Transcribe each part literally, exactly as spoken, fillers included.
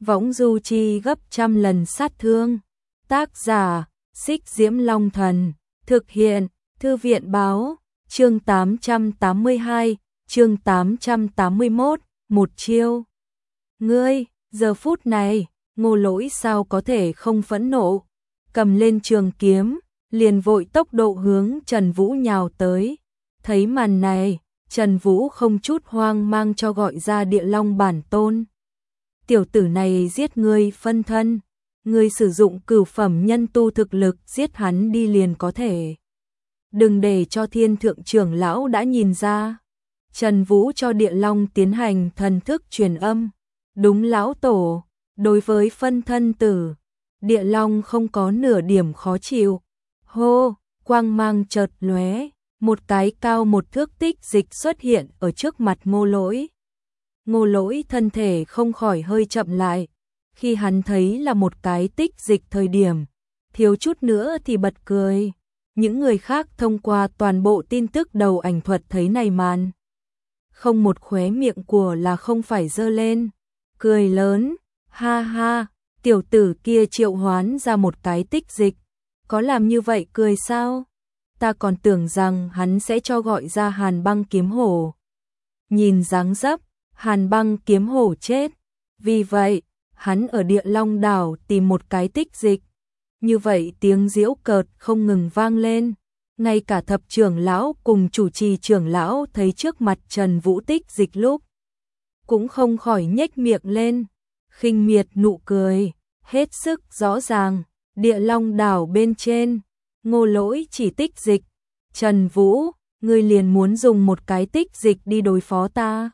võng du chi gấp trăm lần sát thương. Tác giả, Xích Diễm Long Thần, thực hiện, Thư viện báo, chương tám trăm tám mươi hai, chương tám trăm tám mươi mốt, một chiêu. Ngươi, giờ phút này, Ngô Lỗi sao có thể không phẫn nộ, cầm lên trường kiếm, liền vội tốc độ hướng Trần Vũ nhào tới. Thấy màn này, Trần Vũ không chút hoang mang cho gọi ra Địa Long bản tôn. Tiểu tử này giết ngươi phân thân, ngươi sử dụng cửu phẩm nhân tu thực lực giết hắn đi liền có thể. Đừng để cho Thiên Thượng trưởng lão đã nhìn ra. Trần Vũ cho Địa Long tiến hành thần thức truyền âm. Đúng lão tổ, đối với phân thân tử, Địa Long không có nửa điểm khó chịu. Hô, quang mang chợt lóe, một cái cao một thước tích dịch xuất hiện ở trước mặt Ngô Lỗi. Ngô Lỗi thân thể không khỏi hơi chậm lại, khi hắn thấy là một cái tích dịch thời điểm, thiếu chút nữa thì bật cười. Những người khác thông qua toàn bộ tin tức đầu ảnh thuật thấy này màn, không một khóe miệng của là không phải giơ lên, cười lớn, ha ha, tiểu tử kia triệu hoán ra một cái tích dịch, có làm như vậy cười sao? Ta còn tưởng rằng hắn sẽ cho gọi ra Hàn Băng Kiếm Hổ. Nhìn dáng dấp, Hàn Băng Kiếm Hổ chết, vì vậy, hắn ở Địa Long đảo tìm một cái tích dịch. Như vậy tiếng giễu cợt không ngừng vang lên, ngay cả thập trưởng lão cùng chủ trì trưởng lão thấy trước mặt Trần Vũ tích dịch lúc, cũng không khỏi nhếch miệng lên, khinh miệt nụ cười, hết sức rõ ràng. Địa Long đảo bên trên, Ngô Lỗi chỉ tích dịch, Trần Vũ, ngươi liền muốn dùng một cái tích dịch đi đối phó ta.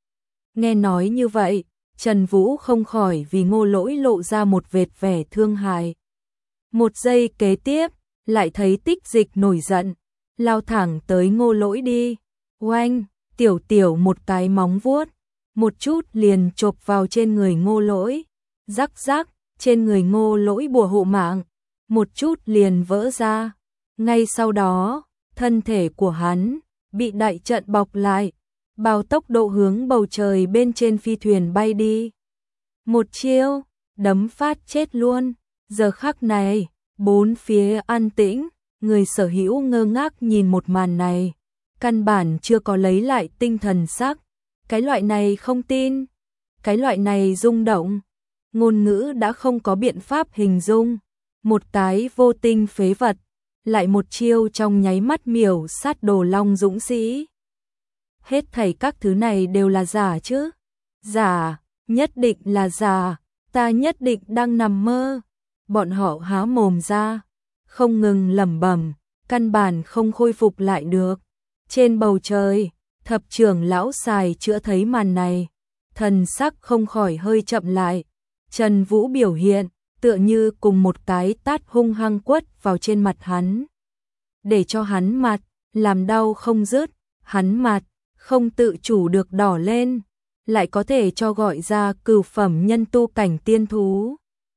Nghe nói như vậy, Trần Vũ không khỏi vì Ngô Lỗi lộ ra một vệt vẻ thương hại. Một giây kế tiếp, lại thấy tích dịch nổi giận, lao thẳng tới Ngô Lỗi đi. Oanh, tiểu tiểu một cái móng vuốt, một chút liền chộp vào trên người Ngô Lỗi. Rắc rắc, trên người Ngô Lỗi bùa hộ mạng, một chút liền vỡ ra. Ngay sau đó, thân thể của hắn bị đại trận bọc lại, bao tốc độ hướng bầu trời bên trên phi thuyền bay đi. Một chiêu, đấm phát chết luôn. Giờ khắc này, bốn phía an tĩnh, người sở hữu ngơ ngác nhìn một màn này, căn bản chưa có lấy lại tinh thần sắc. Cái loại này không tin, cái loại này rung động, ngôn ngữ đã không có biện pháp hình dung. Một cái vô tinh phế vật, lại một chiêu trong nháy mắt miểu sát Đồ Long dũng sĩ. Hết thảy các thứ này đều là giả chứ? Giả, nhất định là giả, ta nhất định đang nằm mơ. Bọn họ há mồm ra, không ngừng lẩm bẩm, căn bản không khôi phục lại được. Trên bầu trời, thập trưởng lão xài chữa thấy màn này, thần sắc không khỏi hơi chậm lại. Trần Vũ biểu hiện, tựa như cùng một cái tát hung hăng quất vào trên mặt hắn, để cho hắn mặt làm đau không dứt, hắn mặt không tự chủ được đỏ lên, lại có thể cho gọi ra cửu phẩm nhân tu cảnh tiên thú.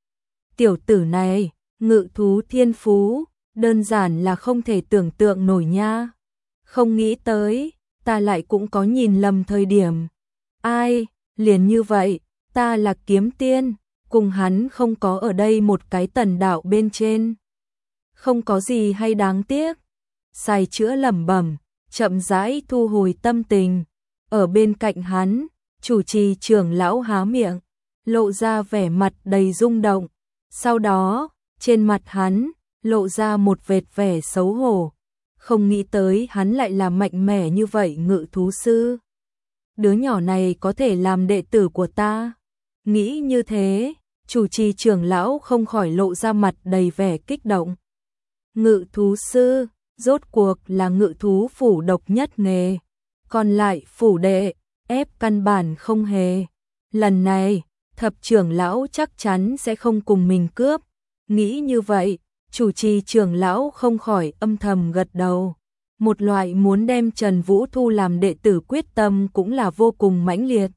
Tiểu tử này, ngự thú thiên phú, đơn giản là không thể tưởng tượng nổi nha. Không nghĩ tới, ta lại cũng có nhìn lầm thời điểm. Ai, liền như vậy, ta là kiếm tiên, cùng hắn không có ở đây một cái tần đạo bên trên. Không có gì hay đáng tiếc. Xài chữa lẩm bẩm, chậm rãi thu hồi tâm tình. Ở bên cạnh hắn, chủ trì trưởng lão há miệng, lộ ra vẻ mặt đầy rung động. Sau đó, trên mặt hắn, lộ ra một vệt vẻ xấu hổ. Không nghĩ tới hắn lại là mạnh mẽ như vậy ngự thú sư. Đứa nhỏ này có thể làm đệ tử của ta. Nghĩ như thế, chủ trì trưởng lão không khỏi lộ ra mặt đầy vẻ kích động. Ngự thú sư, rốt cuộc là ngự thú phủ độc nhất nghề. Còn lại phủ đệ, ép căn bản không hề. Lần này, thập trưởng lão chắc chắn sẽ không cùng mình cướp. Nghĩ như vậy, chủ trì trưởng lão không khỏi âm thầm gật đầu. Một loại muốn đem Trần Vũ thu làm đệ tử quyết tâm cũng là vô cùng mãnh liệt.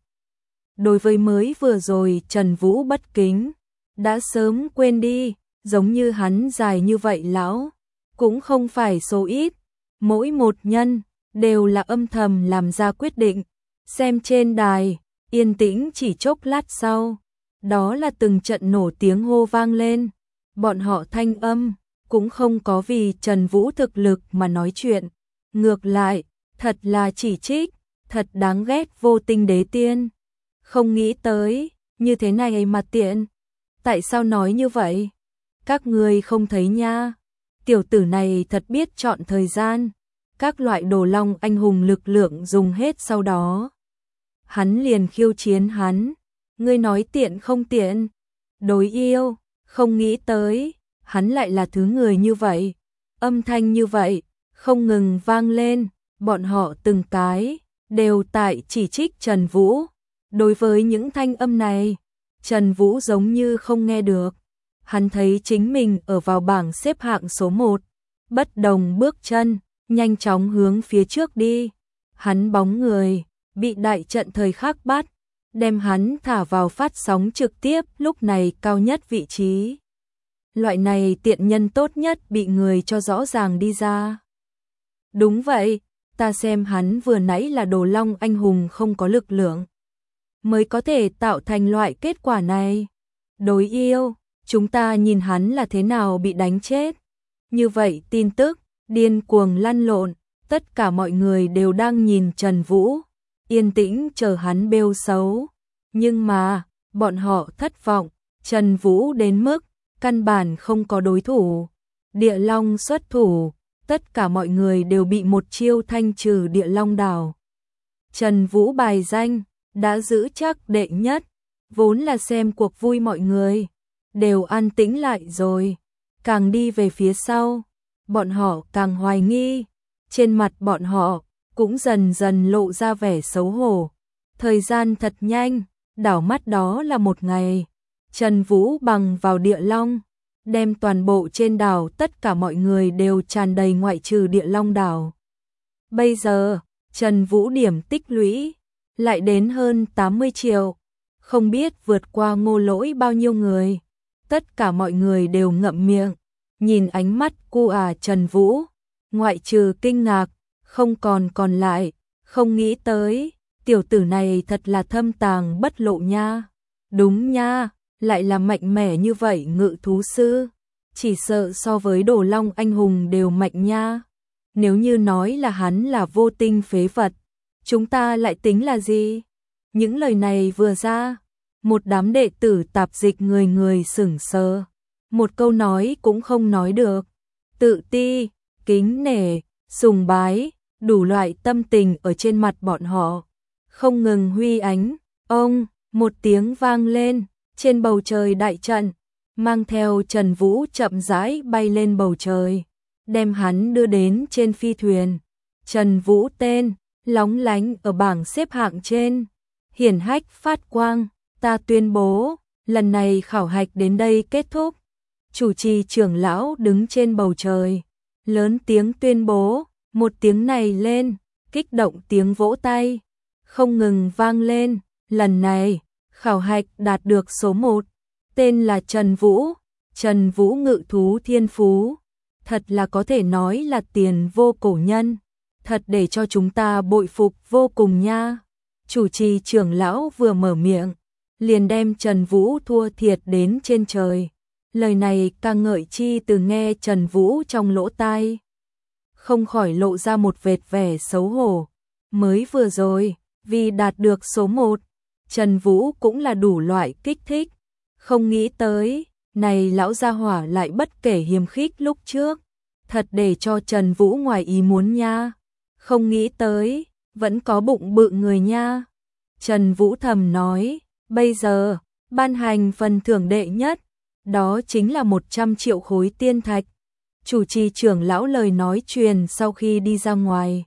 Đối với mới vừa rồi Trần Vũ bất kính, đã sớm quên đi, giống như hắn dài như vậy lão, cũng không phải số ít. Mỗi một nhân, đều là âm thầm làm ra quyết định. Xem trên đài, yên tĩnh chỉ chốc lát sau, Đó là từng trận nổ tiếng hô vang lên. Bọn họ thanh âm cũng không có vì Trần Vũ thực lực mà nói chuyện. Ngược lại, thật là chỉ trích, thật đáng ghét Vô Tinh Đế Tiên. Không nghĩ tới, như thế này mà tiện. Tại sao nói như vậy? Các người không thấy nha. Tiểu tử này thật biết chọn thời gian. Các loại đồ long anh hùng lực lượng dùng hết sau đó. Hắn liền khiêu chiến hắn. Ngươi nói tiện không tiện? Đối yêu, không nghĩ tới, hắn lại là thứ người như vậy. Âm thanh như vậy, không ngừng vang lên, bọn họ từng cái, đều tại chỉ trích Trần Vũ. Đối với những thanh âm này, Trần Vũ giống như không nghe được. Hắn thấy chính mình ở vào bảng xếp hạng số một, bất đồng bước chân, nhanh chóng hướng phía trước đi. Hắn bóng người, bị đại trận thời khắc bắt, đem hắn thả vào phát sóng trực tiếp lúc này cao nhất vị trí. Loại này tiện nhân tốt nhất bị người cho rõ ràng đi ra. Đúng vậy, ta xem hắn vừa nãy là đồ long anh hùng không có lực lượng, mới có thể tạo thành loại kết quả này. Đối yêu, chúng ta nhìn hắn là thế nào bị đánh chết. Như vậy tin tức, điên cuồng lăn lộn, tất cả mọi người đều đang nhìn Trần Vũ, yên tĩnh chờ hắn bêu xấu. Nhưng mà, bọn họ thất vọng, Trần Vũ đến mức, căn bản không có đối thủ. Địa Long xuất thủ, tất cả mọi người đều bị một chiêu thanh trừ Địa Long đảo. Trần Vũ bài danh, đã giữ chắc đệ nhất, vốn là xem cuộc vui mọi người, đều an tĩnh lại rồi. Càng đi về phía sau, bọn họ càng hoài nghi, trên mặt bọn họ cũng dần dần lộ ra vẻ xấu hổ. Thời gian thật nhanh, đảo mắt đó là một ngày. Trần Vũ bằng vào Địa Long, đem toàn bộ trên đảo tất cả mọi người đều tràn đầy ngoại trừ Địa Long đảo. Bây giờ, Trần Vũ điểm tích lũy lại đến hơn tám mươi triệu, không biết vượt qua Ngô Lỗi bao nhiêu người. Tất cả mọi người đều ngậm miệng, nhìn ánh mắt cu à Trần Vũ, ngoại trừ kinh ngạc, không còn còn lại, không nghĩ tới, tiểu tử này thật là thâm tàng bất lộ nha. Đúng nha, lại là mạnh mẽ như vậy ngự thú sư, chỉ sợ so với đồ long anh hùng đều mạnh nha. Nếu như nói là hắn là vô tinh phế vật, chúng ta lại tính là gì? Những lời này vừa ra, một đám đệ tử tạp dịch người người sững sờ, một câu nói cũng không nói được. Tự ti, kính nể, sùng bái, đủ loại tâm tình ở trên mặt bọn họ không ngừng huy ánh. Ông, một tiếng vang lên, trên bầu trời đại trận, mang theo Trần Vũ chậm rãi bay lên bầu trời, đem hắn đưa đến trên phi thuyền. Trần Vũ tên, lóng lánh ở bảng xếp hạng trên, hiển hách phát quang. Ta tuyên bố, lần này khảo hạch đến đây kết thúc. Chủ trì trưởng lão đứng trên bầu trời, lớn tiếng tuyên bố. Một tiếng này lên, kích động tiếng vỗ tay không ngừng vang lên. Lần này, khảo hạch đạt được số một, tên là Trần Vũ. Trần Vũ ngự thú thiên phú, thật là có thể nói là tiền vô cổ nhân, thật để cho chúng ta bội phục vô cùng nha. Chủ trì trưởng lão vừa mở miệng, liền đem Trần Vũ thua thiệt đến trên trời. Lời này càng ngợi chi từ nghe Trần Vũ trong lỗ tai, không khỏi lộ ra một vệt vẻ xấu hổ. Mới vừa rồi, vì đạt được số một, Trần Vũ cũng là đủ loại kích thích. Không nghĩ tới, này lão gia hỏa lại bất kể hiềm khích lúc trước, thật để cho Trần Vũ ngoài ý muốn nha. Không nghĩ tới, vẫn có bụng bự người nha. Trần Vũ thầm nói, bây giờ, ban hành phần thưởng đệ nhất, đó chính là một trăm triệu khối tiên thạch. Chủ trì trưởng lão lời nói truyền sau khi đi ra ngoài,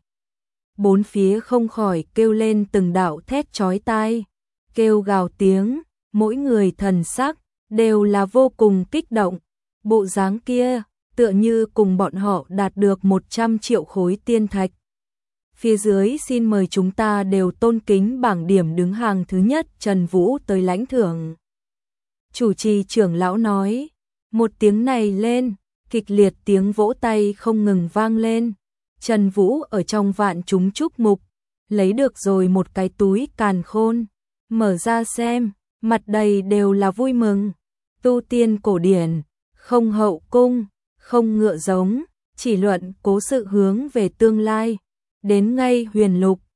bốn phía không khỏi kêu lên từng đạo thét chói tai, kêu gào tiếng, mỗi người thần sắc đều là vô cùng kích động. Bộ dáng kia, tựa như cùng bọn họ đạt được một trăm triệu khối tiên thạch. Phía dưới xin mời chúng ta đều tôn kính bảng điểm đứng hàng thứ nhất Trần Vũ tới lãnh thưởng. Chủ trì trưởng lão nói, một tiếng này lên, kịch liệt tiếng vỗ tay không ngừng vang lên. Trần Vũ ở trong vạn chúng chúc mục, lấy được rồi một cái túi càn khôn, mở ra xem, mặt đầy đều là vui mừng. Tu tiên cổ điển, không hậu cung, không ngựa giống, chỉ luận cố sự hướng về tương lai. Đến ngay huyền lục,